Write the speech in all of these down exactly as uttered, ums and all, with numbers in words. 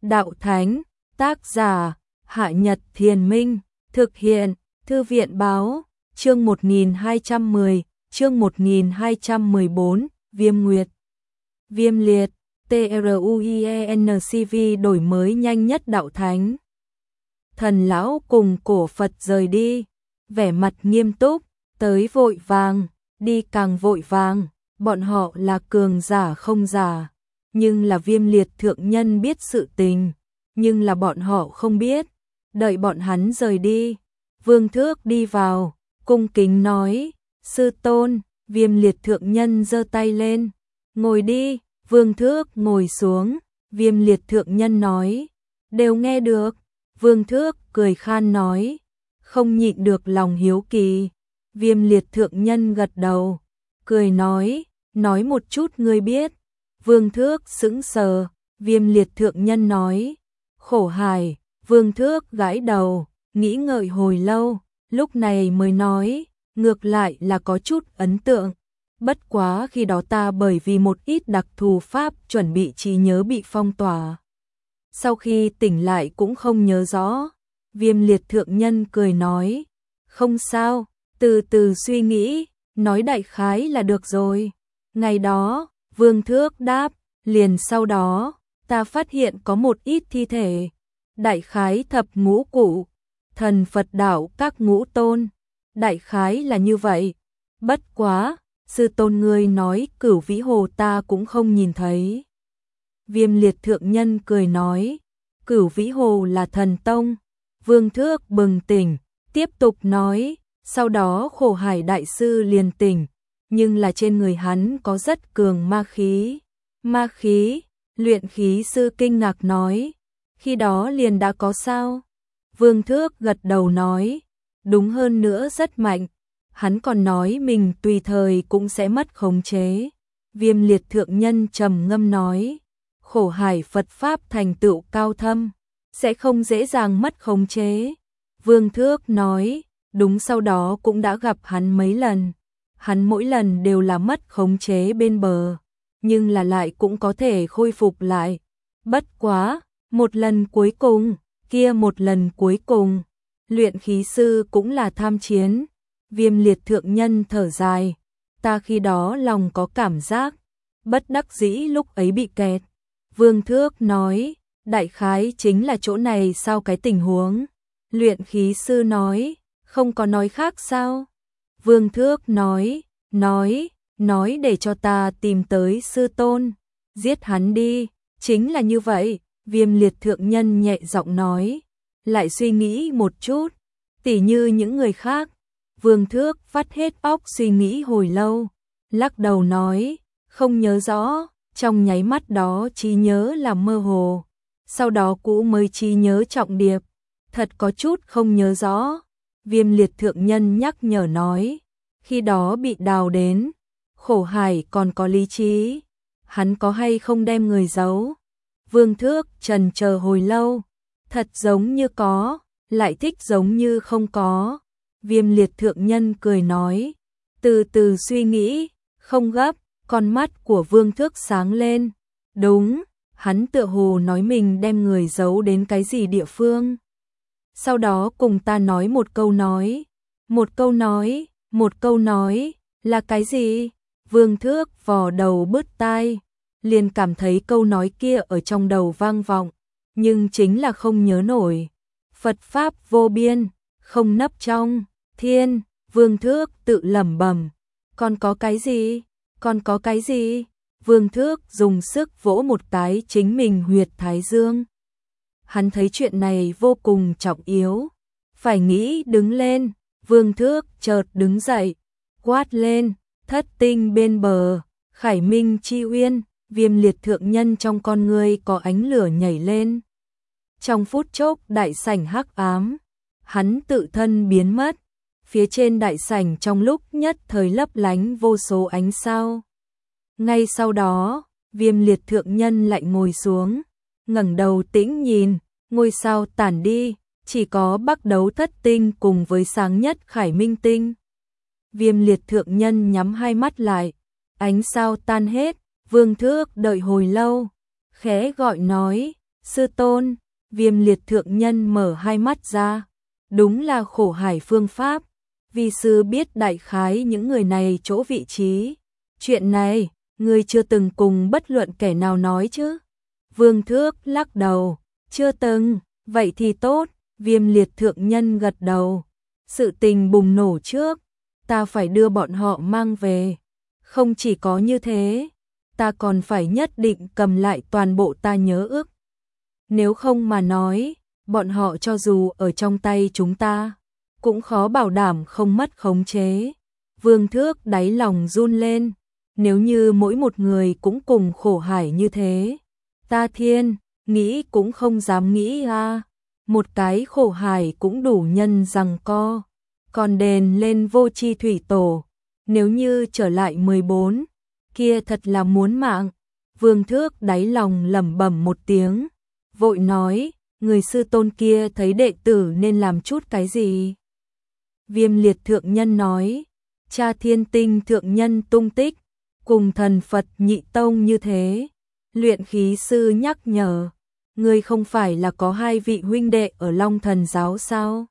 Đạo Thánh, tác giả, Hạ Nhật Thiền Minh, thực hiện, Thư viện Báo, chương một nghìn hai trăm mười, chương một nghìn hai trăm mười bốn, Viêm Nguyệt. Viêm liệt, TRUIENCV đổi mới nhanh nhất Đạo Thánh. Thần lão cùng cổ Phật rời đi, vẻ mặt nghiêm túc, tới vội vàng, đi càng vội vàng, bọn họ là cường giả không giả, nhưng là Viêm liệt thượng nhân biết sự tình, nhưng là bọn họ không biết. Đợi bọn hắn rời đi, Vương Thước đi vào, cung kính nói, sư tôn. Viêm liệt thượng nhân giơ tay lên, ngồi đi. Vương Thước ngồi xuống, Viêm liệt thượng nhân nói, đều nghe được. Vương Thước cười khan nói, không nhịn được lòng hiếu kỳ. Viêm liệt thượng nhân gật đầu, cười nói, nói một chút ngươi biết. Vương Thước sững sờ, Viêm liệt thượng nhân nói, khổ hải. Vương Thước gãi đầu, nghĩ ngợi hồi lâu, lúc này mới nói, ngược lại là có chút ấn tượng. Bất quá khi đó ta bởi vì một ít đặc thù pháp chuẩn bị trí nhớ bị phong tỏa. Sau khi tỉnh lại cũng không nhớ rõ. Viêm liệt thượng nhân cười nói, không sao, từ từ suy nghĩ, nói đại khái là được rồi. Ngày đó, Vương Thước đáp, liền sau đó, ta phát hiện có một ít thi thể. Đại khái thập ngũ cụ, thần Phật đạo các ngũ tôn. Đại khái là như vậy. Bất quá, sư tôn ngươi nói Cửu Vĩ Hồ ta cũng không nhìn thấy. Viêm liệt thượng nhân cười nói, Cửu Vĩ Hồ là thần tông. Vương Thước bừng tỉnh, tiếp tục nói, sau đó khổ hải đại sư liền tỉnh, nhưng là trên người hắn có rất cường ma khí. Ma khí, luyện khí sư kinh ngạc nói, khi đó liền đã có sao? Vương Thước gật đầu nói, đúng hơn nữa rất mạnh. Hắn còn nói mình tùy thời cũng sẽ mất khống chế. Viêm liệt thượng nhân trầm ngâm nói, khổ hải Phật Pháp thành tựu cao thâm, sẽ không dễ dàng mất khống chế. Vương Thước nói, đúng sau đó cũng đã gặp hắn mấy lần. Hắn mỗi lần đều là mất khống chế bên bờ, nhưng là lại cũng có thể khôi phục lại. Bất quá, một lần cuối cùng, kia một lần cuối cùng, luyện khí sư cũng là tham chiến. Viêm liệt thượng nhân thở dài, ta khi đó lòng có cảm giác, bất đắc dĩ lúc ấy bị kẹt. Vương Thước nói, đại khái chính là chỗ này sao cái tình huống. Luyện khí sư nói, không có nói khác sao? Vương Thước nói, nói, nói để cho ta tìm tới sư tôn, giết hắn đi, chính là như vậy. Viêm liệt thượng nhân nhẹ giọng nói, lại suy nghĩ một chút, tỉ như những người khác. Vương Thước vắt hết óc suy nghĩ hồi lâu, lắc đầu nói, không nhớ rõ. Trong nháy mắt đó trí nhớ là mơ hồ, sau đó cũ mới trí nhớ trọng điệp, thật có chút không nhớ rõ. Viêm liệt thượng nhân nhắc nhở nói, khi đó bị đào đến, khổ hải còn có lý trí, hắn có hay không đem người giấu? Vương Thước trần chờ hồi lâu, thật giống như có, lại thích giống như không có. Viêm liệt thượng nhân cười nói, từ từ suy nghĩ, không gấp. Con mắt của Vương Thước sáng lên, đúng, hắn tựa hồ nói mình đem người giấu đến cái gì địa phương. Sau đó cùng ta nói một câu nói, một câu nói, một câu nói, là cái gì? Vương Thước vò đầu bứt tai, liền cảm thấy câu nói kia ở trong đầu vang vọng, nhưng chính là không nhớ nổi. Phật Pháp vô biên, không nấp trong thiên. Vương Thước tự lẩm bẩm, còn có cái gì? Còn có cái gì? Vương Thước dùng sức vỗ một cái chính mình huyệt thái dương. Hắn thấy chuyện này vô cùng trọng yếu, phải nghĩ đứng lên. Vương Thước chợt đứng dậy, quát lên, thất tinh bên bờ, khải minh chi uyên. Viêm liệt thượng nhân trong con ngươi có ánh lửa nhảy lên. Trong phút chốc đại sảnh hắc ám, hắn tự thân biến mất. Phía trên đại sảnh trong lúc nhất thời lấp lánh vô số ánh sao. Ngay sau đó, viêm liệt thượng nhân lại ngồi xuống, ngẩng đầu tĩnh nhìn, ngôi sao tản đi, chỉ có bắc đấu thất tinh cùng với sáng nhất khải minh tinh. Viêm liệt thượng nhân nhắm hai mắt lại, ánh sao tan hết. Vương Thước đợi hồi lâu, khẽ gọi nói, Sư tôn, Viêm liệt thượng nhân mở hai mắt ra, đúng là khổ hải phương pháp, vi sư biết đại khái những người này chỗ vị trí. Chuyện này, ngươi chưa từng cùng bất luận kẻ nào nói chứ? Vương Thước lắc đầu, chưa từng, vậy thì tốt, Viêm liệt thượng nhân gật đầu. Sự tình bùng nổ trước, ta phải đưa bọn họ mang về. Không chỉ có như thế, ta còn phải nhất định cầm lại toàn bộ ta nhớ ước. Nếu không mà nói, bọn họ cho dù ở trong tay chúng ta, cũng khó bảo đảm không mất khống chế. Vương Thước đáy lòng run lên, nếu như mỗi một người cũng cùng khổ hải như thế, ta thiên, nghĩ cũng không dám nghĩ a. Một cái khổ hải cũng đủ nhân rằng co, còn đền lên vô chi thủy tổ, nếu như trở lại mười bốn, kia thật là muốn mạng. Vương Thước đáy lòng lẩm bẩm một tiếng, vội nói, người sư tôn kia thấy đệ tử nên làm chút cái gì? Viêm liệt thượng nhân nói, cha thiên tinh thượng nhân tung tích, cùng thần Phật nhị tông như thế. Luyện khí sư nhắc nhở, ngươi không phải là có hai vị huynh đệ ở Long Thần giáo sao?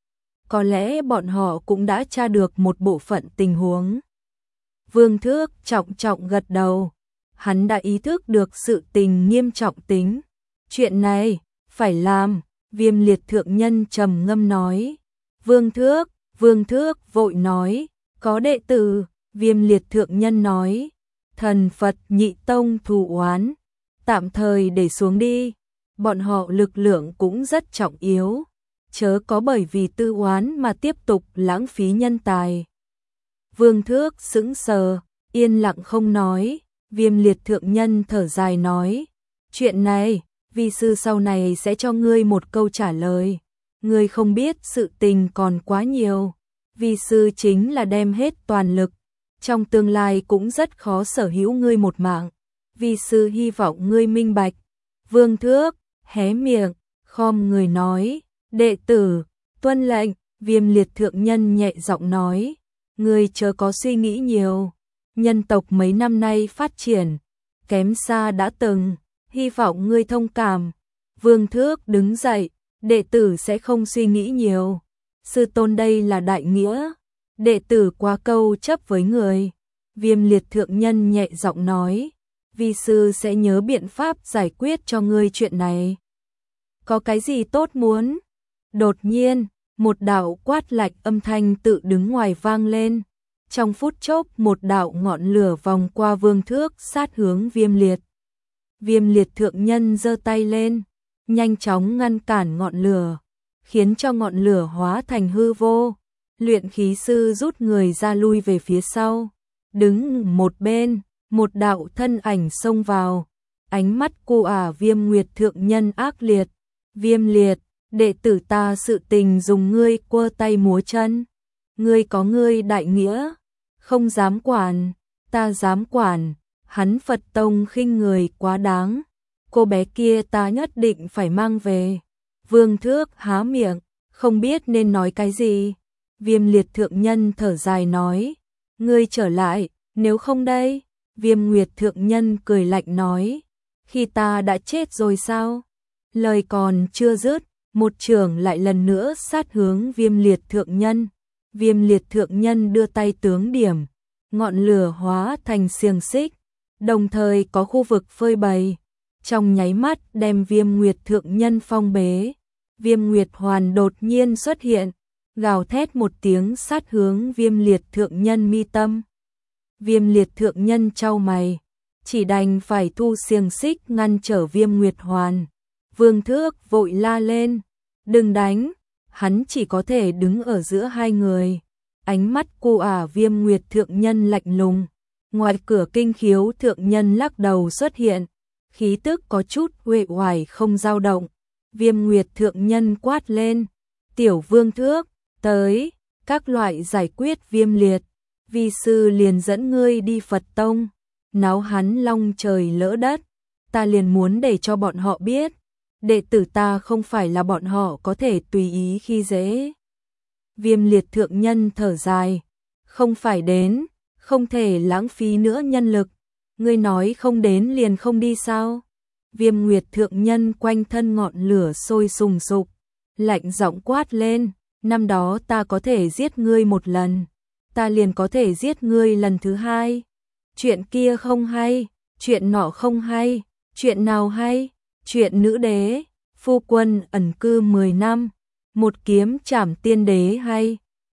Có lẽ bọn họ cũng đã tra được một bộ phận tình huống. Vương Thước trọng trọng gật đầu, hắn đã ý thức được sự tình nghiêm trọng tính. Chuyện này, phải làm, Viêm liệt thượng nhân trầm ngâm nói. Vương Thước, Vương Thước vội nói, có đệ tử, Viêm liệt thượng nhân nói, thần Phật nhị tông thù oán, tạm thời để xuống đi, bọn họ lực lượng cũng rất trọng yếu, chớ có bởi vì tư oán mà tiếp tục lãng phí nhân tài. Vương Thước sững sờ, yên lặng không nói, Viêm liệt thượng nhân thở dài nói, chuyện này, vi sư sau này sẽ cho ngươi một câu trả lời, ngươi không biết sự tình còn quá nhiều, vi sư chính là đem hết toàn lực, trong tương lai cũng rất khó sở hữu ngươi một mạng, vi sư hy vọng ngươi minh bạch. Vương Thước hé miệng, khom người nói, đệ tử, tuân lệnh. Viêm liệt thượng nhân nhẹ giọng nói, ngươi chớ có suy nghĩ nhiều, nhân tộc mấy năm nay phát triển, kém xa đã từng, hy vọng ngươi thông cảm. Vương Thước đứng dậy, đệ tử sẽ không suy nghĩ nhiều, sư tôn đây là đại nghĩa, đệ tử quá câu chấp với người. Viêm liệt thượng nhân nhẹ giọng nói, vi sư sẽ nhớ biện pháp giải quyết cho ngươi chuyện này. Có cái gì tốt muốn? Đột nhiên, một đạo quát lạnh âm thanh tự đứng ngoài vang lên. Trong phút chốc một đạo ngọn lửa vòng qua Vương Thước sát hướng Viêm liệt. Viêm liệt thượng nhân giơ tay lên, nhanh chóng ngăn cản ngọn lửa, khiến cho ngọn lửa hóa thành hư vô. Luyện khí sư rút người ra lui về phía sau, đứng một bên, một đạo thân ảnh xông vào, ánh mắt cu ả Viêm Nguyệt thượng nhân ác liệt. Viêm liệt, đệ tử ta sự tình dùng ngươi quơ tay múa chân, ngươi có ngươi đại nghĩa, không dám quản, ta dám quản. Hắn Phật tông khinh người quá đáng, cô bé kia ta nhất định phải mang về. Vương Thước há miệng, không biết nên nói cái gì. Viêm liệt thượng nhân thở dài nói, ngươi trở lại, nếu không đây. Viêm Nguyệt thượng nhân cười lạnh nói, khi ta đã chết rồi sao? Lời còn chưa dứt, một chưởng lại lần nữa sát hướng Viêm liệt thượng nhân. Viêm liệt thượng nhân đưa tay tướng điểm, ngọn lửa hóa thành xiềng xích, đồng thời có khu vực phơi bày, trong nháy mắt đem Viêm Nguyệt thượng nhân phong bế. Viêm Nguyệt hoàn đột nhiên xuất hiện, gào thét một tiếng sát hướng Viêm liệt thượng nhân mi tâm. Viêm liệt thượng nhân chau mày, chỉ đành phải thu xiềng xích ngăn trở Viêm Nguyệt hoàn. Vương Thước vội la lên, đừng đánh, hắn chỉ có thể đứng ở giữa hai người. Ánh mắt cô ả Viêm Nguyệt thượng nhân lạnh lùng. Ngoài cửa kinh khiếu thượng nhân lắc đầu xuất hiện, khí tức có chút uể oải không dao động. Viêm Nguyệt thượng nhân quát lên, tiểu Vương Thước, tới, các loại giải quyết Viêm liệt, vi sư liền dẫn ngươi đi Phật tông, náo hắn long trời lỡ đất, ta liền muốn để cho bọn họ biết, đệ tử ta không phải là bọn họ có thể tùy ý khi dễ. Viêm liệt thượng nhân thở dài, không phải đến, không thể lãng phí nữa nhân lực, ngươi nói không đến liền không đi sao? Viêm Nguyệt thượng nhân quanh thân ngọn lửa sôi sùng sục, lạnh giọng quát lên, năm đó ta có thể giết ngươi một lần, ta liền có thể giết ngươi lần thứ hai. Chuyện kia không hay, chuyện nọ không hay, chuyện nào hay? Chuyện nữ đế, phu quân ẩn cư mười năm, một kiếm trảm tiên đế hay?